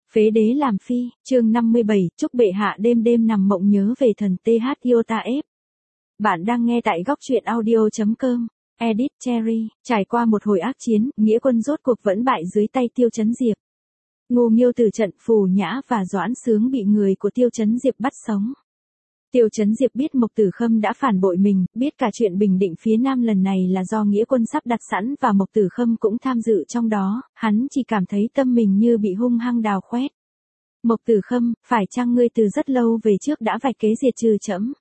Phế đế làm phi, chương 57, chúc bệ hạ đêm đêm nằm mộng nhớ về thần TH Iota F. Bạn đang nghe tại góc truyện audio.com. Edit Cherry, trải qua một hồi ác chiến, nghĩa quân rốt cuộc vẫn bại dưới tay Tiêu Chấn Diệp. Ngô Nghiêu từ trận, Phù Nhã và Doãn Sướng bị người của Tiêu Chấn Diệp bắt sống. Tiêu Chấn Diệp biết Mộc Tử Khâm đã phản bội mình, biết cả chuyện bình định phía Nam lần này là do nghĩa quân sắp đặt sẵn và Mộc Tử Khâm cũng tham dự trong đó, hắn chỉ cảm thấy tâm mình như bị hung hăng đào khoét. Mộc Tử Khâm, phải chăng ngươi từ rất lâu về trước đã vạch kế diệt trừ trẫm?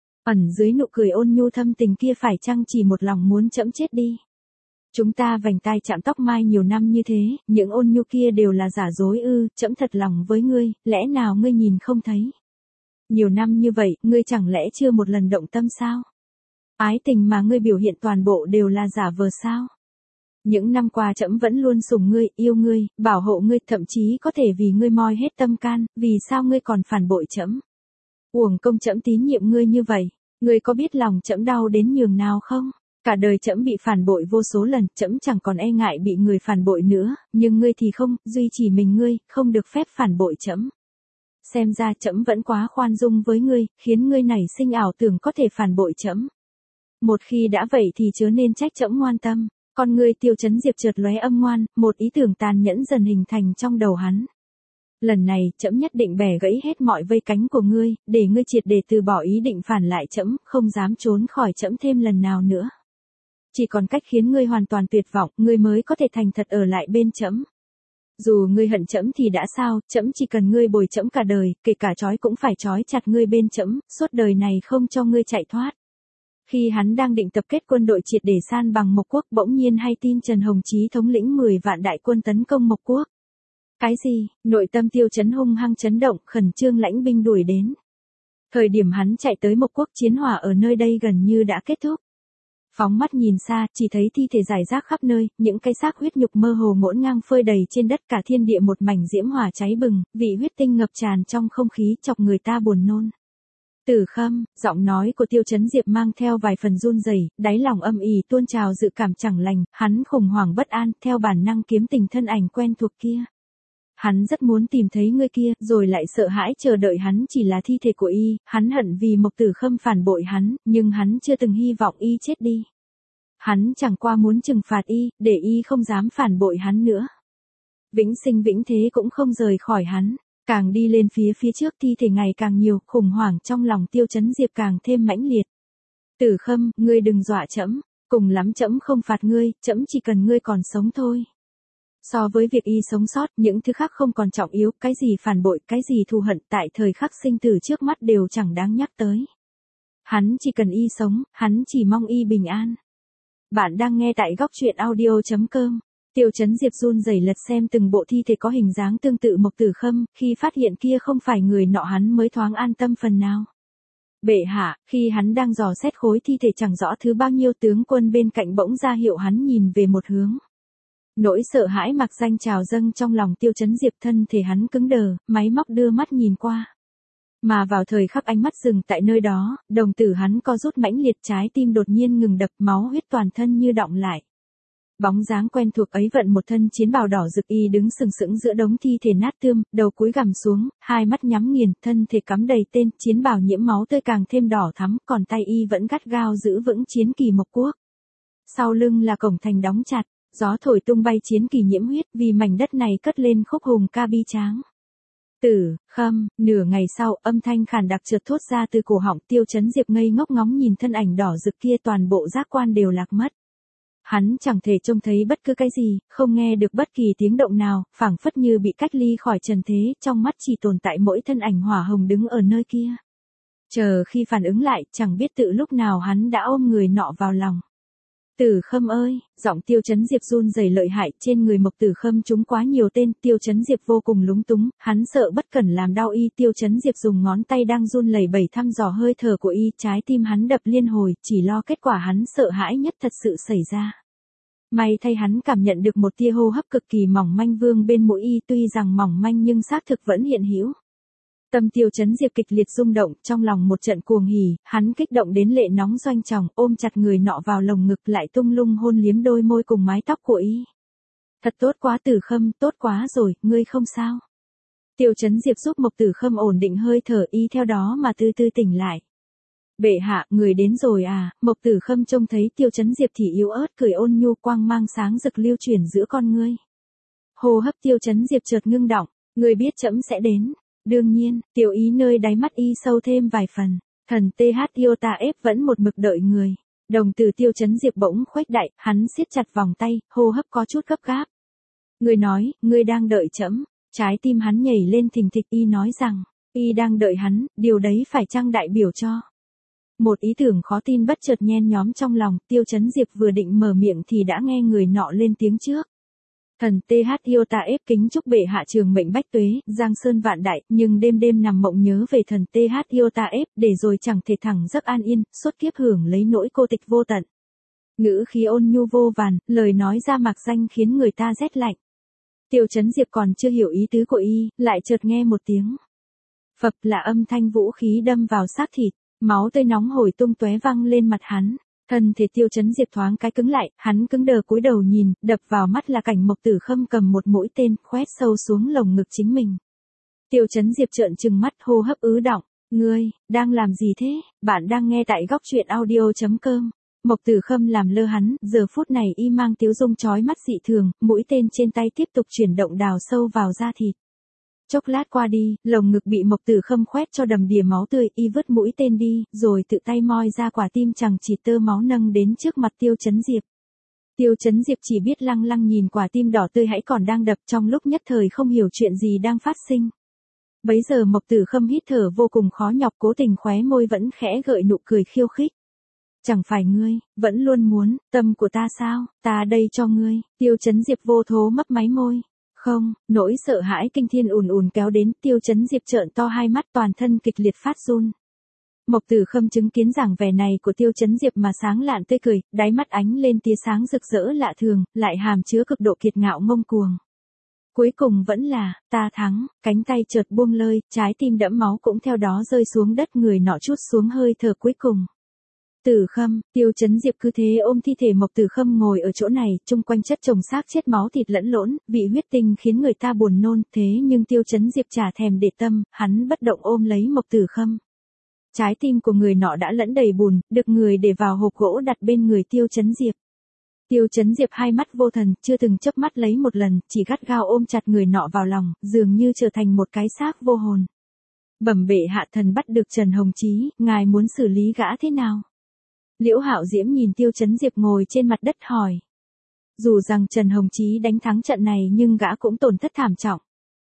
Ẩn dưới nụ cười ôn nhu thâm tình kia phải chăng chỉ một lòng muốn trẫm chết đi? Chúng ta vành tai chạm tóc mai nhiều năm như thế, những ôn nhu kia đều là giả dối ư? Trẫm thật lòng với ngươi, lẽ nào ngươi nhìn không thấy? Nhiều năm như vậy, ngươi chẳng lẽ chưa một lần động tâm sao? Ái tình mà ngươi biểu hiện toàn bộ đều là giả vờ sao? Những năm qua trẫm vẫn luôn sủng ngươi, yêu ngươi, bảo hộ ngươi, thậm chí có thể vì ngươi moi hết tâm can, vì sao ngươi còn phản bội trẫm? Uổng công trẫm tín nhiệm ngươi như vậy, ngươi có biết lòng trẫm đau đến nhường nào không? Cả đời trẫm bị phản bội vô số lần, trẫm chẳng còn e ngại bị người phản bội nữa, nhưng ngươi thì không, duy chỉ mình ngươi, không được phép phản bội trẫm. Xem ra trẫm vẫn quá khoan dung với ngươi, khiến ngươi nảy sinh ảo tưởng có thể phản bội trẫm. Một khi đã vậy thì chớ nên trách trẫm ngoan tâm. Con ngươi Tiêu Chấn Diệp chợt lóe âm ngoan, một ý tưởng tàn nhẫn dần hình thành trong đầu hắn. Lần này, trẫm nhất định bẻ gãy hết mọi vây cánh của ngươi, để ngươi triệt để từ bỏ ý định phản lại trẫm, không dám trốn khỏi trẫm thêm lần nào nữa. Chỉ còn cách khiến ngươi hoàn toàn tuyệt vọng, ngươi mới có thể thành thật ở lại bên trẫm. Dù ngươi hận trẫm thì đã sao, trẫm chỉ cần ngươi bồi trẫm cả đời, kể cả trói cũng phải trói chặt ngươi bên trẫm, suốt đời này không cho ngươi chạy thoát. Khi hắn đang định tập kết quân đội triệt để san bằng Mộc Quốc, bỗng nhiên hay tin Trần Hồng Chí thống lĩnh 10 vạn đại quân tấn công Mộc Quốc. Cái gì? Nội tâm Tiêu Chấn hung hăng chấn động, khẩn trương lãnh binh đuổi đến. Thời điểm hắn chạy tới Mộc Quốc, chiến hỏa ở nơi đây gần như đã kết thúc. Phóng mắt nhìn xa, chỉ thấy thi thể rải rác khắp nơi, những cái xác huyết nhục mơ hồ ngổn ngang phơi đầy trên đất, cả thiên địa một mảnh diễm hỏa cháy bừng, vị huyết tinh ngập tràn trong không khí, chọc người ta buồn nôn. Tử Khâm, giọng nói của Tiêu Chấn Diệp mang theo vài phần run rẩy, đáy lòng âm ỉ tuôn trào dự cảm chẳng lành, hắn khủng hoảng bất an, theo bản năng kiếm tình thân ảnh quen thuộc kia. Hắn rất muốn tìm thấy người kia, rồi lại sợ hãi chờ đợi hắn chỉ là thi thể của y, hắn hận vì Mộc Tử Khâm phản bội hắn, nhưng hắn chưa từng hy vọng y chết đi. Hắn chẳng qua muốn trừng phạt y, để y không dám phản bội hắn nữa. Vĩnh sinh vĩnh thế cũng không rời khỏi hắn. Càng đi lên phía trước thi thể ngày càng nhiều, khủng hoảng trong lòng Tiêu Chấn Diệp càng thêm mãnh liệt. Tử Khâm, ngươi đừng dọa trẫm, cùng lắm trẫm không phạt ngươi, trẫm chỉ cần ngươi còn sống thôi. So với việc y sống sót, những thứ khác không còn trọng yếu, cái gì phản bội, cái gì thù hận, tại thời khắc sinh tử trước mắt đều chẳng đáng nhắc tới. Hắn chỉ cần y sống, hắn chỉ mong y bình an. Bạn đang nghe tại góc truyện audio.com. Tiêu Chấn Diệp run rẩy lật xem từng bộ thi thể có hình dáng tương tự Mộc Tử Khâm, khi phát hiện kia không phải người nọ hắn mới thoáng an tâm phần nào. Bệ hạ, khi hắn đang dò xét khối thi thể chẳng rõ thứ bao nhiêu, tướng quân bên cạnh bỗng ra hiệu hắn nhìn về một hướng. Nỗi sợ hãi mặc danh trào dâng trong lòng Tiêu Chấn Diệp, thân thể hắn cứng đờ, máy móc đưa mắt nhìn qua. Mà vào thời khắc ánh mắt dừng tại nơi đó, đồng tử hắn co rút mãnh liệt, trái tim đột nhiên ngừng đập, máu huyết toàn thân như đọng lại. Bóng dáng quen thuộc ấy vận một thân chiến bào đỏ rực, y đứng sừng sững giữa đống thi thể nát tươm, đầu cúi gằm xuống, hai mắt nhắm nghiền, thân thể cắm đầy tên, chiến bào nhiễm máu tươi càng thêm đỏ thắm, còn tay y vẫn gắt gao giữ vững chiến kỳ Mộc Quốc. Sau lưng là cổng thành đóng chặt, gió thổi tung bay chiến kỳ nhiễm huyết, vì mảnh đất này cất lên khúc hùng ca bi tráng. Tử Khâm, nửa ngày sau, âm thanh khàn đặc chợt thốt ra từ cổ họng. Tiêu Chấn Diệp ngây ngốc ngóng nhìn thân ảnh đỏ rực kia, toàn bộ giác quan đều lạc mất. Hắn chẳng thể trông thấy bất cứ cái gì, không nghe được bất kỳ tiếng động nào, phảng phất như bị cách ly khỏi trần thế, trong mắt chỉ tồn tại mỗi thân ảnh hỏa hồng đứng ở nơi kia. Chờ khi phản ứng lại, chẳng biết tự lúc nào hắn đã ôm người nọ vào lòng. Tử Khâm ơi, giọng Tiêu Chấn Diệp run rẩy lợi hại, trên người Mộc Tử Khâm trúng quá nhiều tên, Tiêu Chấn Diệp vô cùng lúng túng, hắn sợ bất cẩn làm đau y. Tiêu Chấn Diệp dùng ngón tay đang run lẩy bẩy thăm dò hơi thở của y, trái tim hắn đập liên hồi, chỉ lo kết quả hắn sợ hãi nhất thật sự xảy ra. May thay hắn cảm nhận được một tia hô hấp cực kỳ mỏng manh vương bên mũi y, tuy rằng mỏng manh nhưng xác thực vẫn hiện hữu. Tâm Tiêu Chấn Diệp kịch liệt rung động, trong lòng một trận cuồng hỉ, hắn kích động đến lệ nóng doanh tròng, ôm chặt người nọ vào lồng ngực, lại tung lung hôn liếm đôi môi cùng mái tóc của y. Thật tốt quá Tử Khâm, tốt quá rồi, ngươi không sao. Tiêu Chấn Diệp giúp Mộc Tử Khâm ổn định hơi thở, y theo đó mà từ từ tỉnh lại. Bệ hạ, người đến rồi à? Mộc Tử Khâm trông thấy Tiêu Chấn Diệp thì yếu ớt cười ôn nhu, quang mang sáng rực lưu chuyển giữa con ngươi. Hô hấp Tiêu Chấn Diệp chợt ngưng đọng, người biết trẫm sẽ đến. Đương nhiên, tiểu ý nơi đáy mắt y sâu thêm vài phần. Thần TH Iota F vẫn một mực đợi người. Đồng tử Tiêu Chấn Diệp bỗng khuếch đại, hắn siết chặt vòng tay, hô hấp có chút gấp gáp. Người nói, ngươi đang đợi trẫm. Trái tim hắn nhảy lên thình thịch, y nói rằng, y đang đợi hắn, điều đấy phải chăng đại biểu cho. Một ý tưởng khó tin bất chợt nhen nhóm trong lòng, Tiêu Chấn Diệp vừa định mở miệng thì đã nghe người nọ lên tiếng trước. Thần TH Iota F kính chúc bệ hạ trường mệnh bách tuế, giang sơn vạn đại, nhưng đêm đêm nằm mộng nhớ về thần TH Iota F, để rồi chẳng thể thẳng giấc an yên, suốt kiếp hưởng lấy nỗi cô tịch vô tận. Ngữ khí ôn nhu vô vàn, lời nói ra mạc danh khiến người ta rét lạnh. Tiêu Chấn Diệp còn chưa hiểu ý tứ của y, lại chợt nghe một tiếng phập, là âm thanh vũ khí đâm vào xác thịt, máu tươi nóng hổi tung tóe văng lên mặt hắn. Thân thể Tiêu Chấn Diệp thoáng cái cứng lại, hắn cứng đờ cúi đầu nhìn, đập vào mắt là cảnh Mộc Tử Khâm cầm một mũi tên, khoét sâu xuống lồng ngực chính mình. Tiêu Chấn Diệp trợn trừng mắt, hô hấp ứ đọng. Ngươi, đang làm gì thế? Bạn đang nghe tại góc truyện audio.com. Mộc Tử Khâm làm lơ hắn, giờ phút này y mang tiếu dung chói mắt dị thường, mũi tên trên tay tiếp tục chuyển động đào sâu vào da thịt. Chốc lát qua đi, lồng ngực bị Mộc Tử Khâm khoét cho đầm đìa máu tươi, y vứt mũi tên đi, rồi tự tay moi ra quả tim chẳng chỉ tơ máu nâng đến trước mặt Tiêu Chấn Diệp. Tiêu Chấn Diệp chỉ biết lăng lăng nhìn quả tim đỏ tươi hãy còn đang đập, trong lúc nhất thời không hiểu chuyện gì đang phát sinh. Bấy giờ Mộc Tử Khâm hít thở vô cùng khó nhọc, cố tình khóe môi vẫn khẽ gợi nụ cười khiêu khích. Chẳng phải ngươi, vẫn luôn muốn, tâm của ta sao, ta đây cho ngươi. Tiêu Chấn Diệp vô thố mấp máy môi. Không, nỗi sợ hãi kinh thiên ùn ùn kéo đến, Tiêu Chấn Diệp trợn to hai mắt, toàn thân kịch liệt phát run. Mộc Tử Khâm chứng kiến dáng vẻ này của Tiêu Chấn Diệp mà sáng lạn tươi cười, đáy mắt ánh lên tia sáng rực rỡ lạ thường, lại hàm chứa cực độ kiệt ngạo ngông cuồng. Cuối cùng vẫn là, ta thắng, cánh tay chợt buông lơi, trái tim đẫm máu cũng theo đó rơi xuống đất, người nọ trút xuống hơi thở cuối cùng. Tử Khâm, Tiêu Chấn Diệp cứ thế ôm thi thể Mộc Tử Khâm ngồi ở chỗ này, chung quanh chất chồng xác chết máu thịt lẫn lộn, vị huyết tinh khiến người ta buồn nôn, thế nhưng Tiêu Chấn Diệp chả thèm để tâm, hắn bất động ôm lấy Mộc Tử Khâm. Trái tim của người nọ đã lẫn đầy bùn, được người để vào hộp gỗ đặt bên người Tiêu Chấn Diệp. Tiêu Chấn Diệp hai mắt vô thần, chưa từng chớp mắt lấy một lần, chỉ gắt gao ôm chặt người nọ vào lòng, dường như trở thành một cái xác vô hồn. Bẩm bệ hạ, thần bắt được Trần Hồng Chí, ngài muốn xử lý gã thế nào? Liễu Hạo Diễm nhìn Tiêu Chấn Diệp ngồi trên mặt đất hỏi. Dù rằng Trần Hồng Chí đánh thắng trận này nhưng gã cũng tổn thất thảm trọng.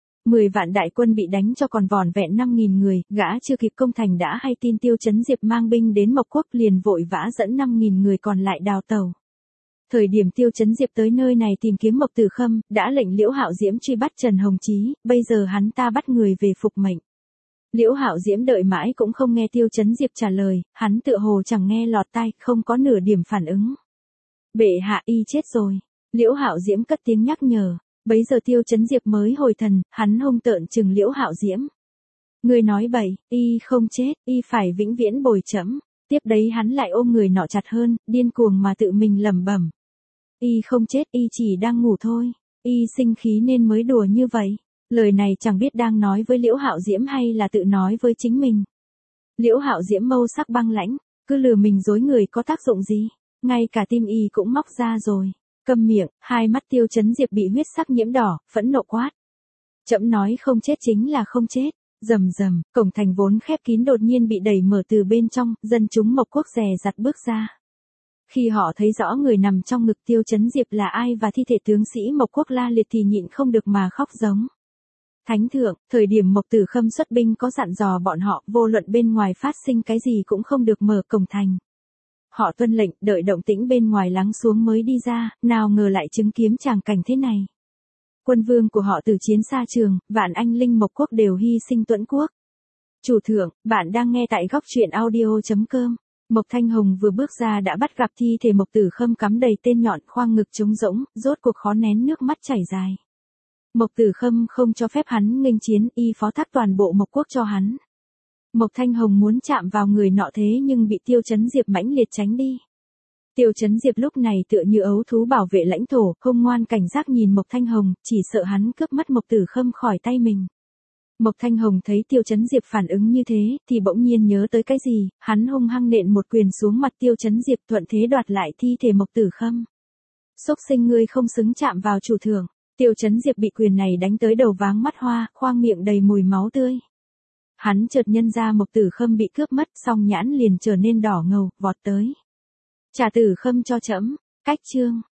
10 vạn đại quân bị đánh cho còn vỏn vẹn 5.000 người, gã chưa kịp công thành đã hay tin Tiêu Chấn Diệp mang binh đến Mộc Quốc, liền vội vã dẫn 5.000 người còn lại đào tẩu. Thời điểm Tiêu Chấn Diệp tới nơi này tìm kiếm Mộc Tử Khâm, đã lệnh Liễu Hạo Diễm truy bắt Trần Hồng Chí, bây giờ hắn ta bắt người về phục mệnh. Liễu Hạo Diễm đợi mãi cũng không nghe Tiêu Chấn Diệp trả lời, hắn tựa hồ chẳng nghe lọt tai, không có nửa điểm phản ứng. Bệ hạ, y chết rồi. Liễu Hạo Diễm cất tiếng nhắc nhở. Bấy giờ Tiêu Chấn Diệp mới hồi thần, hắn hung tợn trừng Liễu Hạo Diễm. Người nói bậy, y không chết, y phải vĩnh viễn bồi trẫm. Tiếp đấy hắn lại ôm người nọ chặt hơn, điên cuồng mà tự mình lẩm bẩm. Y không chết, y chỉ đang ngủ thôi. Y sinh khí nên mới đùa như vậy. Lời này chẳng biết đang nói với Liễu Hạo Diễm hay là tự nói với chính mình. Liễu Hạo Diễm mâu sắc băng lãnh, cứ lừa mình dối người có tác dụng gì, ngay cả tim y cũng móc ra rồi. Câm miệng, hai mắt Tiêu Chấn Diệp bị huyết sắc nhiễm đỏ, phẫn nộ quát. Trẫm nói không chết chính là không chết. Rầm rầm, cổng thành vốn khép kín đột nhiên bị đẩy mở từ bên trong, dân chúng Mộc Quốc dè dặt bước ra. Khi họ thấy rõ người nằm trong ngực Tiêu Chấn Diệp là ai và thi thể tướng sĩ Mộc Quốc la liệt thì nhịn không được mà khóc giống. Thánh thượng, thời điểm Mộc Tử Khâm xuất binh có dặn dò bọn họ, vô luận bên ngoài phát sinh cái gì cũng không được mở cổng thành. Họ tuân lệnh, đợi động tĩnh bên ngoài lắng xuống mới đi ra, nào ngờ lại chứng kiến tràng cảnh thế này. Quân vương của họ từ chiến xa trường, vạn anh linh Mộc Quốc đều hy sinh tuẫn quốc. Chủ thượng, bạn đang nghe tại góc truyện audio.com. Mộc Thanh Hồng vừa bước ra đã bắt gặp thi thể Mộc Tử Khâm cắm đầy tên nhọn, khoang ngực trống rỗng, rốt cuộc khó nén nước mắt chảy dài. Mộc Tử Khâm không cho phép hắn nghênh chiến, y phó thác toàn bộ Mộc Quốc cho hắn. Mộc Thanh Hồng muốn chạm vào người nọ thế nhưng bị Tiêu Chấn Diệp mãnh liệt tránh đi. Tiêu Chấn Diệp lúc này tựa như ấu thú bảo vệ lãnh thổ, không ngoan cảnh giác nhìn Mộc Thanh Hồng, chỉ sợ hắn cướp mất Mộc Tử Khâm khỏi tay mình. Mộc Thanh Hồng thấy Tiêu Chấn Diệp phản ứng như thế, thì bỗng nhiên nhớ tới cái gì, hắn hung hăng nện một quyền xuống mặt Tiêu Chấn Diệp, thuận thế đoạt lại thi thể Mộc Tử Khâm. Xúc sinh ngươi không xứng chạm vào chủ thượng. Tiêu Chấn Diệp bị quyền này đánh tới đầu váng mắt hoa, khoang miệng đầy mùi máu tươi. Hắn chợt nhân ra Mộc Tử Khâm bị cướp mất, song nhãn liền trở nên đỏ ngầu, vọt tới. Trả Tử Khâm cho trẫm. Cách chương.